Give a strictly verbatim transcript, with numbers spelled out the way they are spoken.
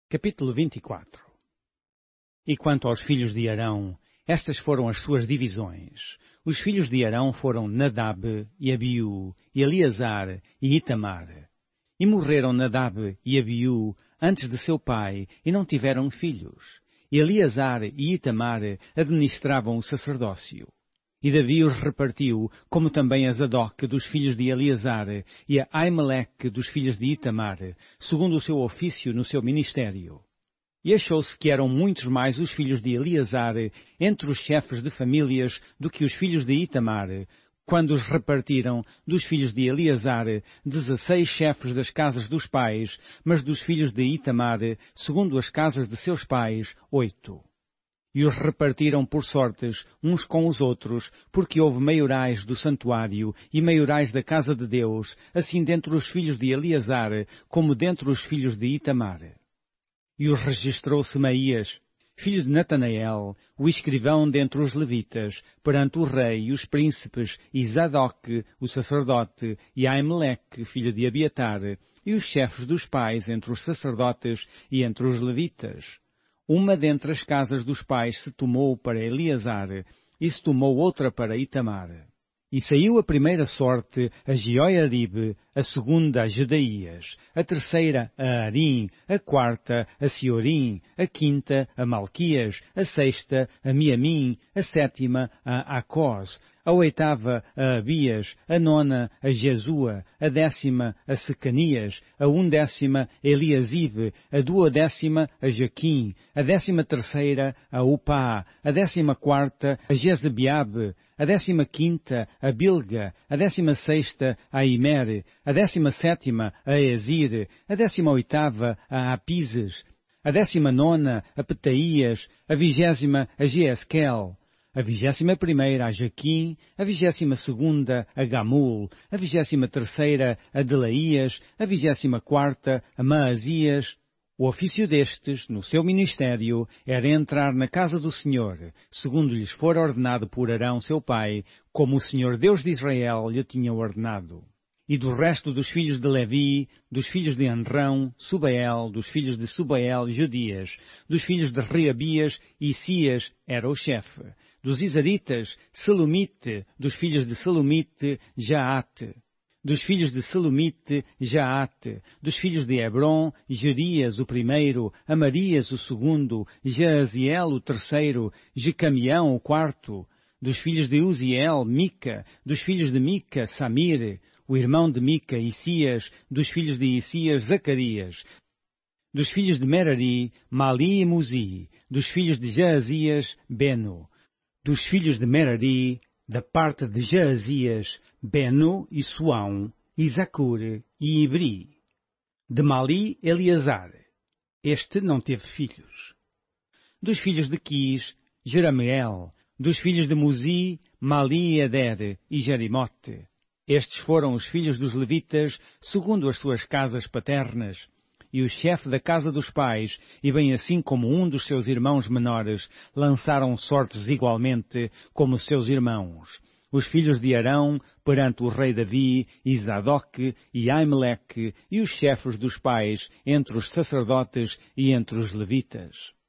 Capítulo vinte e quatro. E quanto aos filhos de Arão, estas foram as suas divisões. Os filhos de Arão foram Nadab e Abiú, e Eleazar e Itamar. E morreram Nadab e Abiú antes de seu pai, e não tiveram filhos. E Eleazar e Itamar administravam o sacerdócio. E Davi os repartiu, como também a Zadok dos filhos de Eleazar e a Aimeleque dos filhos de Itamar, segundo o seu ofício no seu ministério. E achou-se que eram muitos mais os filhos de Eleazar entre os chefes de famílias do que os filhos de Itamar, quando os repartiram dos filhos de Eleazar dezesseis chefes das casas dos pais, mas dos filhos de Itamar, segundo as casas de seus pais, oito. E os repartiram por sortes uns com os outros, porque houve maiorais do santuário e maiorais da casa de Deus, assim dentre os filhos de Eleazar, como dentre os filhos de Itamar. E os registrou Semaías, filho de Natanael, o escrivão dentre os levitas, perante o rei e os príncipes, e Zadok, o sacerdote, e Aimeleque, filho de Abiatar, e os chefes dos pais entre os sacerdotes e entre os levitas. Uma dentre as casas dos pais se tomou para Eleazar, e se tomou outra para Itamar. E saiu a primeira sorte a Jeoiaribe, a segunda a Jedaías, a terceira a Arim, a quarta a Siorim, a quinta a Malquias, a sexta a Miamim, a sétima a Acós, a oitava a Abias, a nona a Jesua, a décima a Secanias, a undécima a Eliasibe, a duodécima a Jaquim, a décima terceira a Upá, a décima quarta a Jezebeabe, a décima quinta a Bilga, a décima sexta a Imer, a décima sétima a Ezir, a décima oitava a Apises, a décima nona a Petaías, a vigésima a Jeesquel, a vigésima primeira a Jaquim, a vigésima segunda a Gamul, a vigésima terceira a Delaías, a vigésima quarta a Maazias. O ofício destes, no seu ministério, era entrar na casa do Senhor, segundo lhes fora ordenado por Arão seu pai, como o Senhor Deus de Israel lhe tinha ordenado. E do resto dos filhos de Levi, dos filhos de Anrão, Subael, dos filhos de Subael, Judias, dos filhos de Reabias, Isias era o chefe. Dos Isaritas, Selumite, dos filhos de Selumite, Jaate. Dos filhos de Selumite, Jaate, dos filhos de Hebron, Jerias o primeiro, Amarias o segundo, Jaaziel o terceiro, Jecamião o quarto, dos filhos de Uziel, Mica, dos filhos de Mica, Samir, o irmão de Mica, Isias, dos filhos de Isias, Zacarias, dos filhos de Merari, Mali e Muzi, dos filhos de Jaazias, Beno, dos filhos de Merari, da parte de Jaazias, Beno e Suão, e Zacur e Ibri. De Mali, Eleazar. Este não teve filhos. Dos filhos de Quis, Jerameel. Dos filhos de Muzi, Mali, Eder e Jerimote. Estes foram os filhos dos levitas, segundo as suas casas paternas. E o chefe da casa dos pais, e bem assim como um dos seus irmãos menores, lançaram sortes igualmente como seus irmãos. Os filhos de Arão, perante o rei Davi, e Zadok, e Aimeleque, e os chefes dos pais, entre os sacerdotes e entre os levitas.